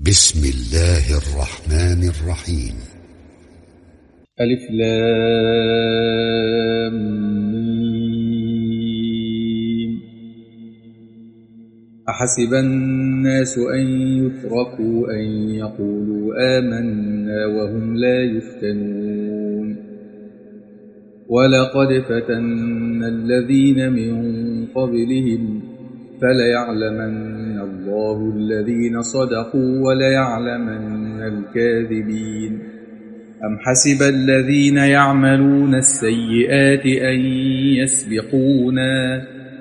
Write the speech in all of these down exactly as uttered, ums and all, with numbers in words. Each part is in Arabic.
بسم الله الرحمن الرحيم. ألف لام ميم. أحسب الناس أن يتركوا أن يقولوا آمنا وهم لا يفتنون ولقد فتنا الذين من قبلهم فليعلمن الله الذين صدقوا وليعلمن الكاذبين. أم حسب الذين يعملون السيئات أن يسبقونا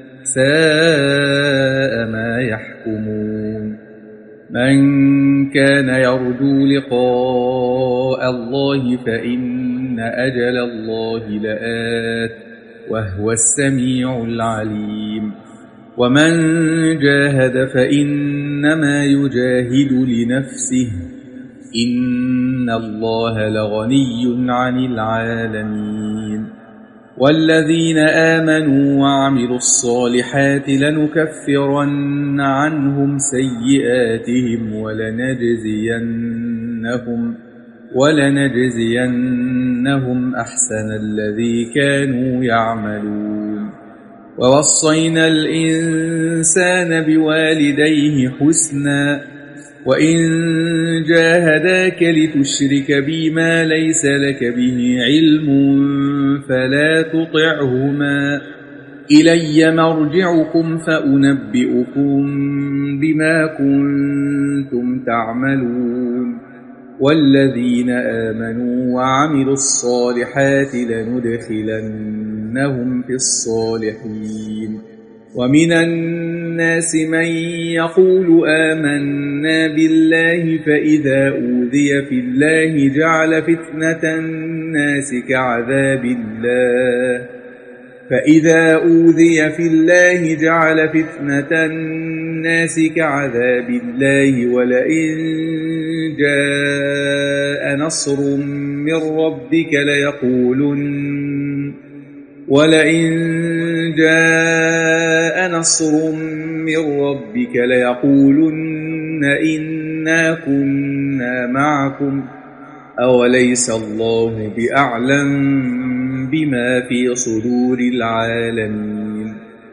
ساء ما يحكمون. من كان يرجو لقاء الله فإن أجل الله لآت وهو السميع العليم. ومن جاهد فإنما يجاهد لنفسه إن الله لغني عن العالمين. والذين آمنوا وعملوا الصالحات لنكفرن عنهم سيئاتهم ولنجزينهم ولنجزينهم أحسن الذي كانوا يعملون. ووصينا الإنسان بوالديه حسنا وإن جاهداك لتشرك بي ما ليس لك به علم فلا تطعهما إلي مرجعكم فأنبئكم بما كنتم تعملون. والذين آمنوا وعملوا الصالحات لندخلنهم في الصالحين. ومن الناس من يقول آمنا بالله فإذا أوذي في الله جعل فتنة الناس كعذاب الله فإذا أوذي في الله جعل فتنة الناس كعذاب الله ولئن جاء نصر من ربك ليقولن ولئن جاء نصر من ربك ليقولن إنا كنا معكم أوليس الله بأعلم بما في صدور العالمين.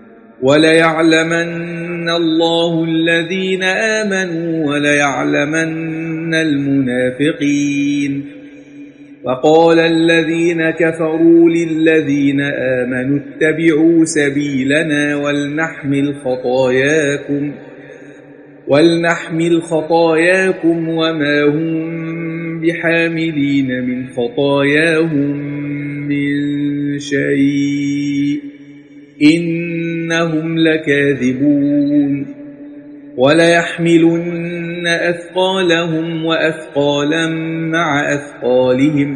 وليعلمن الله الذين آمنوا وليعلمن المنافقين. وقال الذين كفروا للذين آمنوا اتبعوا سبيلنا ولنحمل خطاياكم ولنحمل خطاياكم وما هم بحاملين من خطاياهم من شيء إنهم لكاذبون. وليحملن أثقالهم وأثقالا مع أثقالهم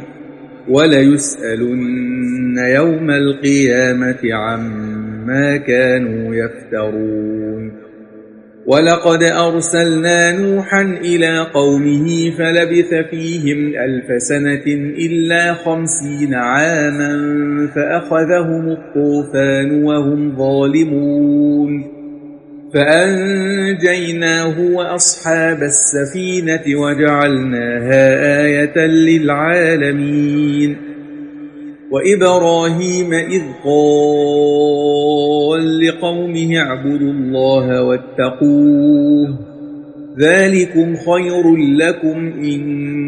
وليسألن يوم القيامة عما كانوا يفترون. ولقد أرسلنا نوحا إلى قومه فلبث فيهم ألف سنة إلا خمسين عاما فأخذهم الطوفان وهم ظالمون فأنجيناه وأصحاب السفينة وجعلناها آية للعالمين. وإبراهيم إذ قال لقومه اعبدوا الله واتقوه ذلكم خير لكم إن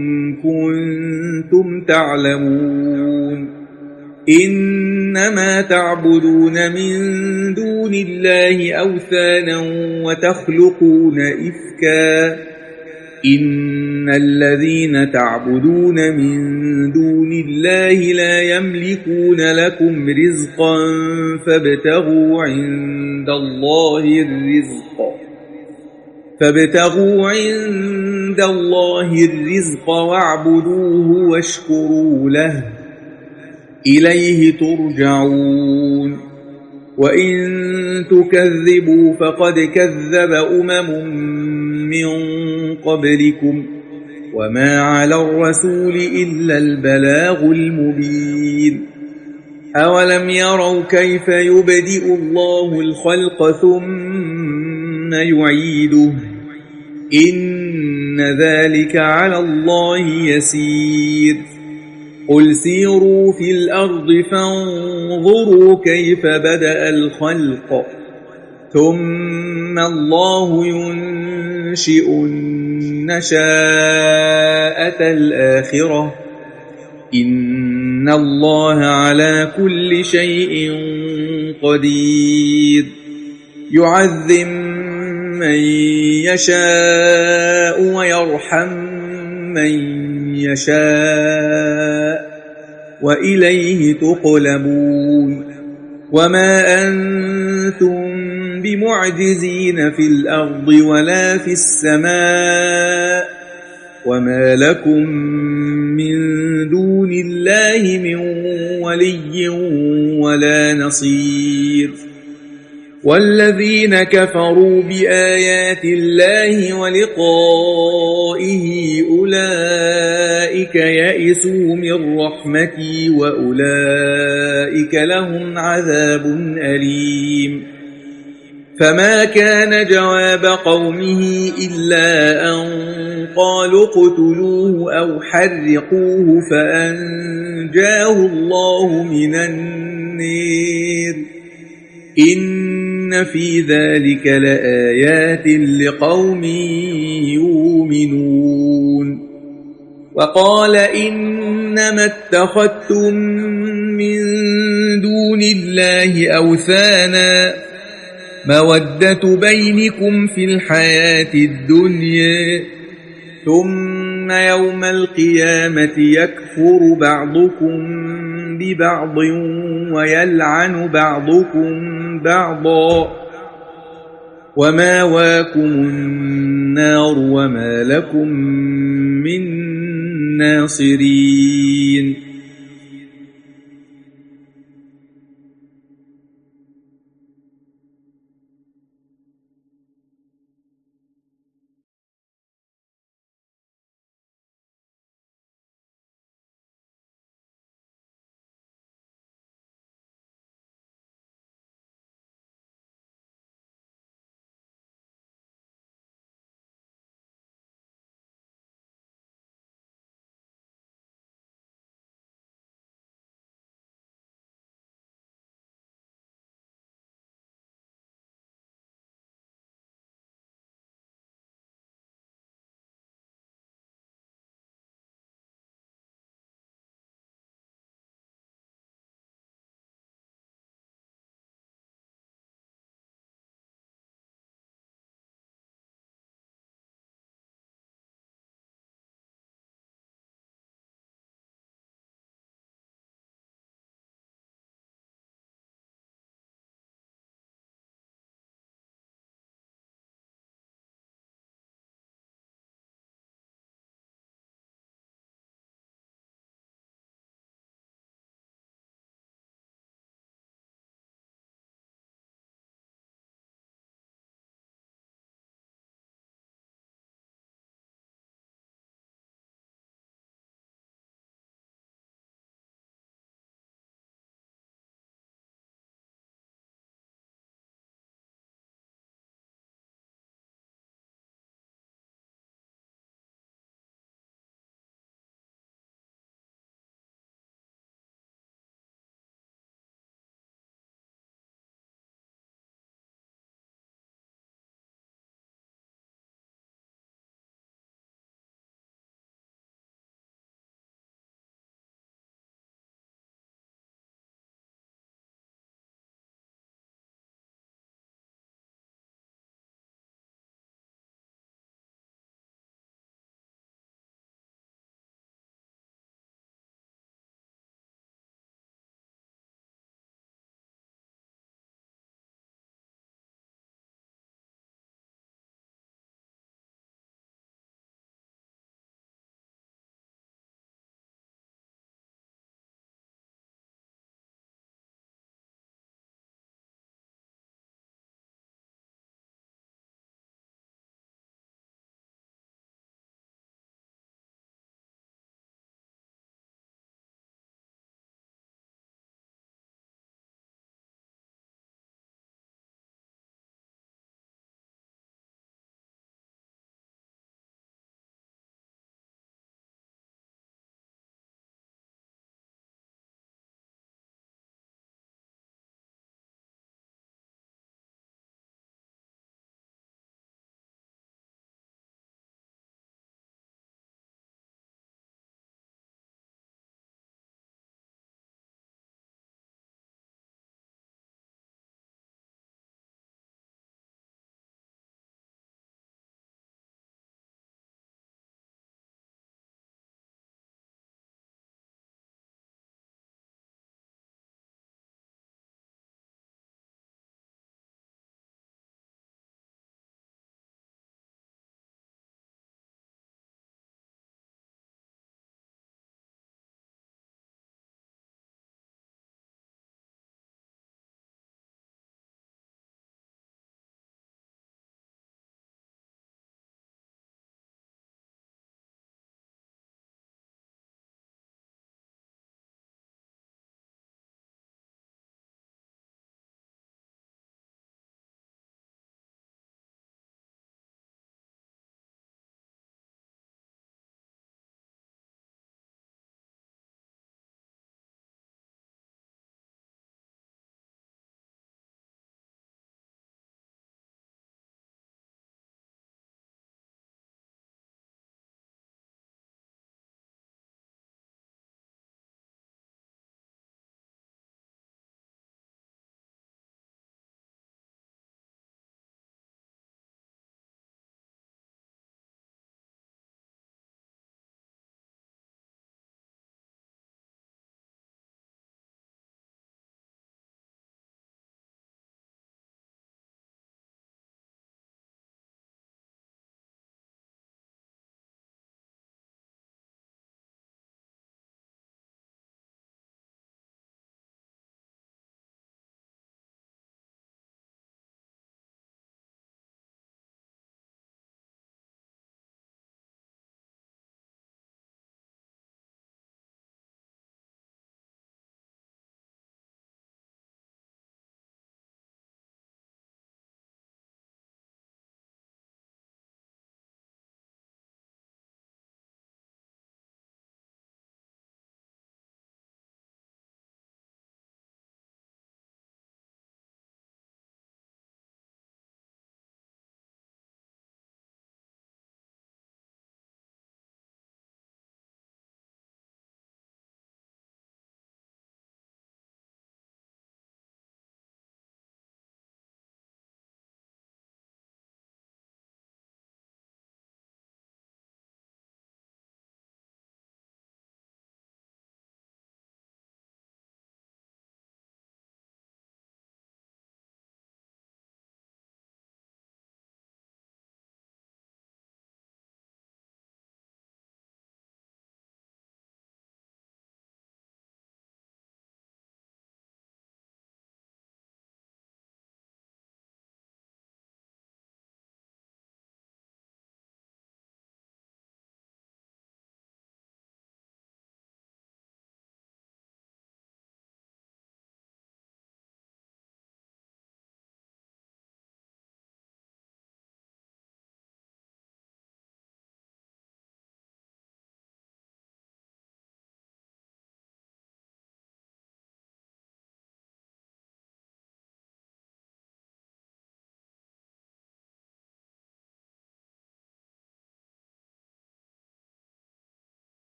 كنتم تعلمون. إنما تعبدون من دون الله أوثانا وتخلقون إفكا إن الذين تعبدون من دون الله لا يملكون لكم رزقا فابتغوا عند الله الرزق فابتغوا عند الله الرزق واعبدوه واشكروا له إليه ترجعون. وإن تكذبوا فقد كذب أمم من قبلكم وما على الرسول إلا البلاغ المبين. أولم يروا كيف يبدئ الله الخلق ثم يعيده إن إن ذلك على الله يسير قل سيروا في الأرض فانظروا كيف بدأ الخلق ثم الله ينشئ النشاءة الآخرة إن الله على كل شيء قدير يعذب من يشاء ويرحم من يشاء وإليه تقلبون وما أنتم بمعجزين في الأرض ولا في السماء وما لكم من دون الله من ولي ولا نصير والذين كفروا بآيات الله ولقائه أولئك يئسوا من رحمتي وأولئك لهم عذاب أليم فما كان جواب قومه إلا أن قالوا اقتلوه أو حرقوه فأنجاه الله من النار إن في ذلك لآيات لقوم يؤمنون وقال إنما اتخذتم من دون الله أوثانا مودة بينكم في الحياة الدنيا ثم يوم القيامة يكفر بعضكم ببعض ويلعن بعضكم بعضا وماواكم النار وما لكم من ناصرين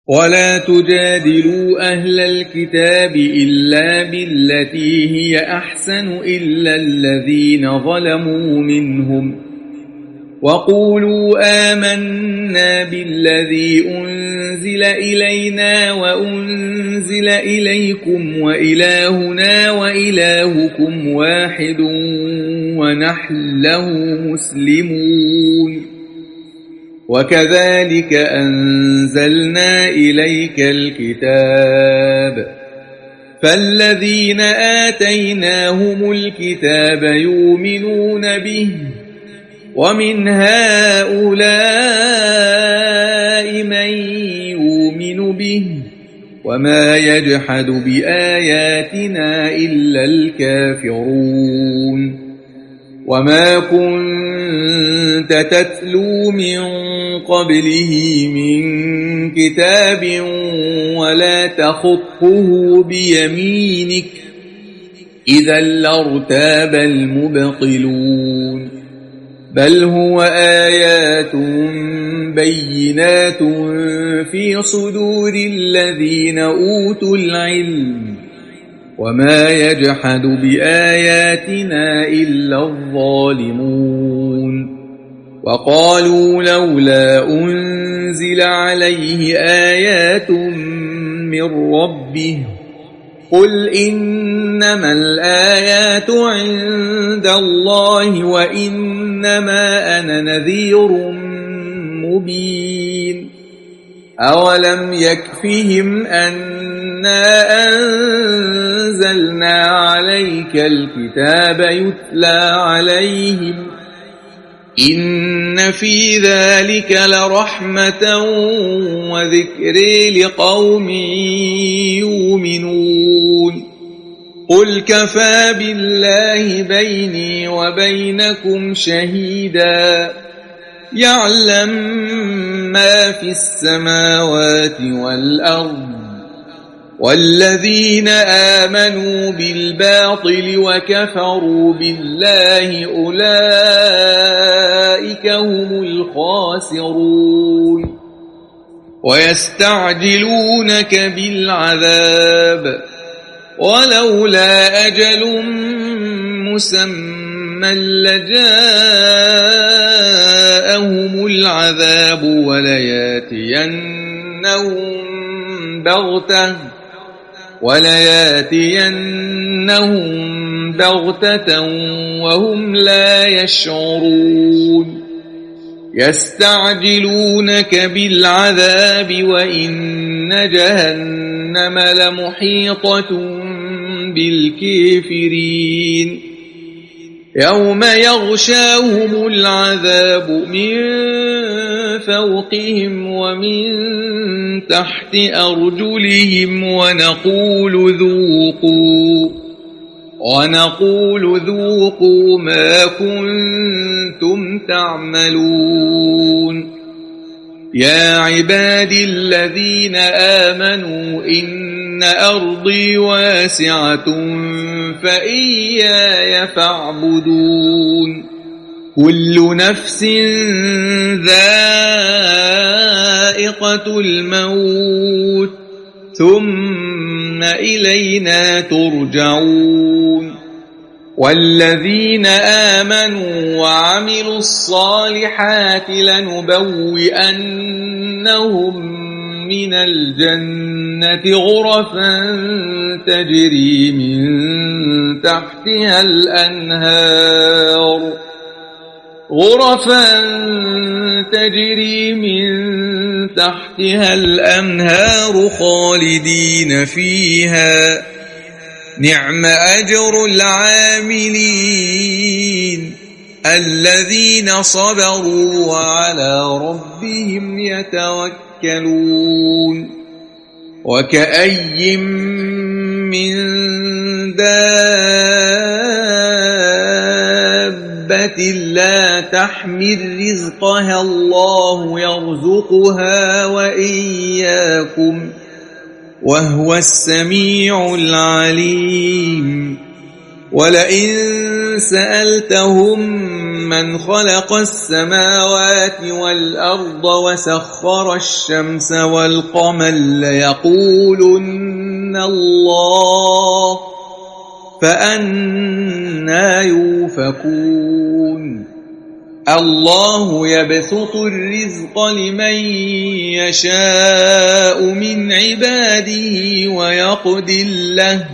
ولا تجادلوا أهل الكتاب إلا بالتي هي أحسن إلا الذين ظلموا منهم وقولوا آمنا بالذي أنزل إلينا وأنزل إليكم وإلهنا وإلهكم واحد ونحن له مسلمون وكذلك أنزلنا إليك الكتاب فالذين آتيناهم الكتاب يؤمنون به ومن هؤلاء من يؤمن به وما يجحد بآياتنا إلا الكافرون وما كنت تتلو من قبله من كتاب ولا تخطه بيمينك إذا لارتاب المبطلون بل هو آيات بينات في صدور الذين أوتوا العلم وما يجحد بآياتنا إلا الظالمون وقالوا لولا أنزل عليه آيات من ربه قل إنما الآيات عند الله وإنما أنا نذير مبين أولم يكفهم أنا أنزلنا عليك الكتاب يتلى عليهم إن في ذلك لرحمة وذكر لقوم يؤمنون قل كفى بالله بيني وبينكم شهيدا يعلم ما في السماوات والأرض والذين آمنوا بالباطل وكفروا بالله أولئك هم الخاسرون ويستعجلونك بالعذاب ولولا أجل مسمى لجاءهم العذاب ولياتينهم بغتة ولياتينهم بغتة وهم لا يشعرون يستعجلونك بالعذاب وإن جهنم لمحيطة بالكافرين يوم يغشاهم العذاب من فوقهم ومن تحت أرجلهم ونقول ذوقوا ونقول ذوقوا ما كنتم تعملون يا عبادي الذين آمنوا إن أرضي واسعة فإياي فاعبدون كل نفس ذائقة الموت ثم إلينا ترجعون والذين آمنوا وعملوا الصالحات لنبوئنهم من الجنة غرفا تجري من تحتها الأنهار غرفا تجري من تحتها الأنهار خالدين فيها نعم أجر العاملين الذين صبروا وعلى ربهم يتوكلون وكأي من دابة لا تحمل رزقها الله يرزقها وإياكم وهو السميع العليم ولئن سألتهم من خلق السماوات والأرض وسخر الشمس والقمر ليقولن الله فأنى يؤفكون الله يبسط الرزق لمن يشاء من عباده ويقدر له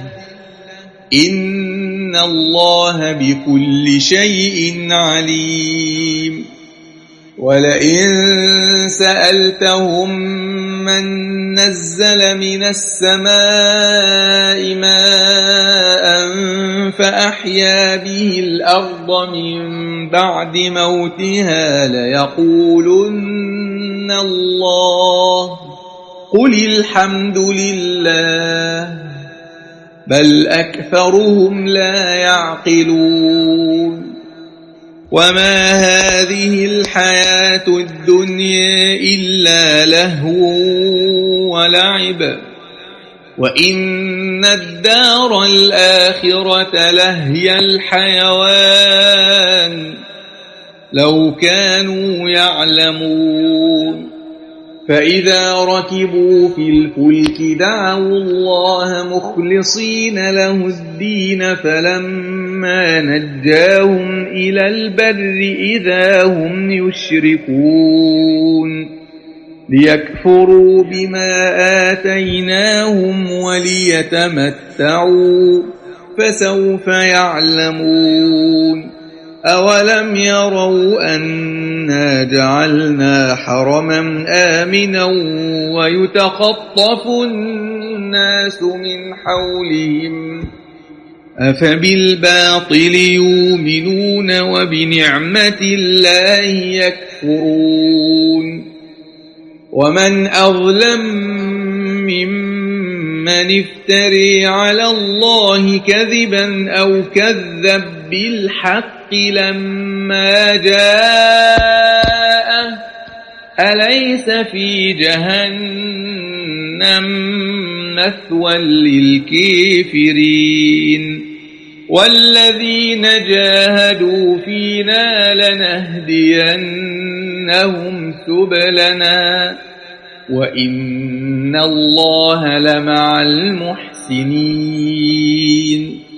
إن الله بكل شيء عليم ولئن سألتهم من نزل من السماء ماء فأحيا به الأرض من بعد موتها ليقولن الله قل الحمد لله بل أكثرهم لا يعقلون وما هذه الحياة الدنيا إلا لهو ولعب وإن الدار الآخرة لهي الحيوان لو كانوا يعلمون فإذا ركبوا في الفلك دعوا الله مخلصين له الدين فلما نجاهم إلى البر إذا هم يشركون ليكفروا بما آتيناهم وليتمتعوا فسوف يعلمون أولم يروا أنا جعلنا حرما آمنا ويتخطف الناس من حولهم أفبالباطل يؤمنون وبنعمة الله يكفرون ومن أظلم ممن افتري على الله كذبا أو كذب بالحق لما جاءه أليس في جهنم مثوى للكافرين والذين جاهدوا فينا لنهدينهم سبلنا وإن الله لمع المحسنين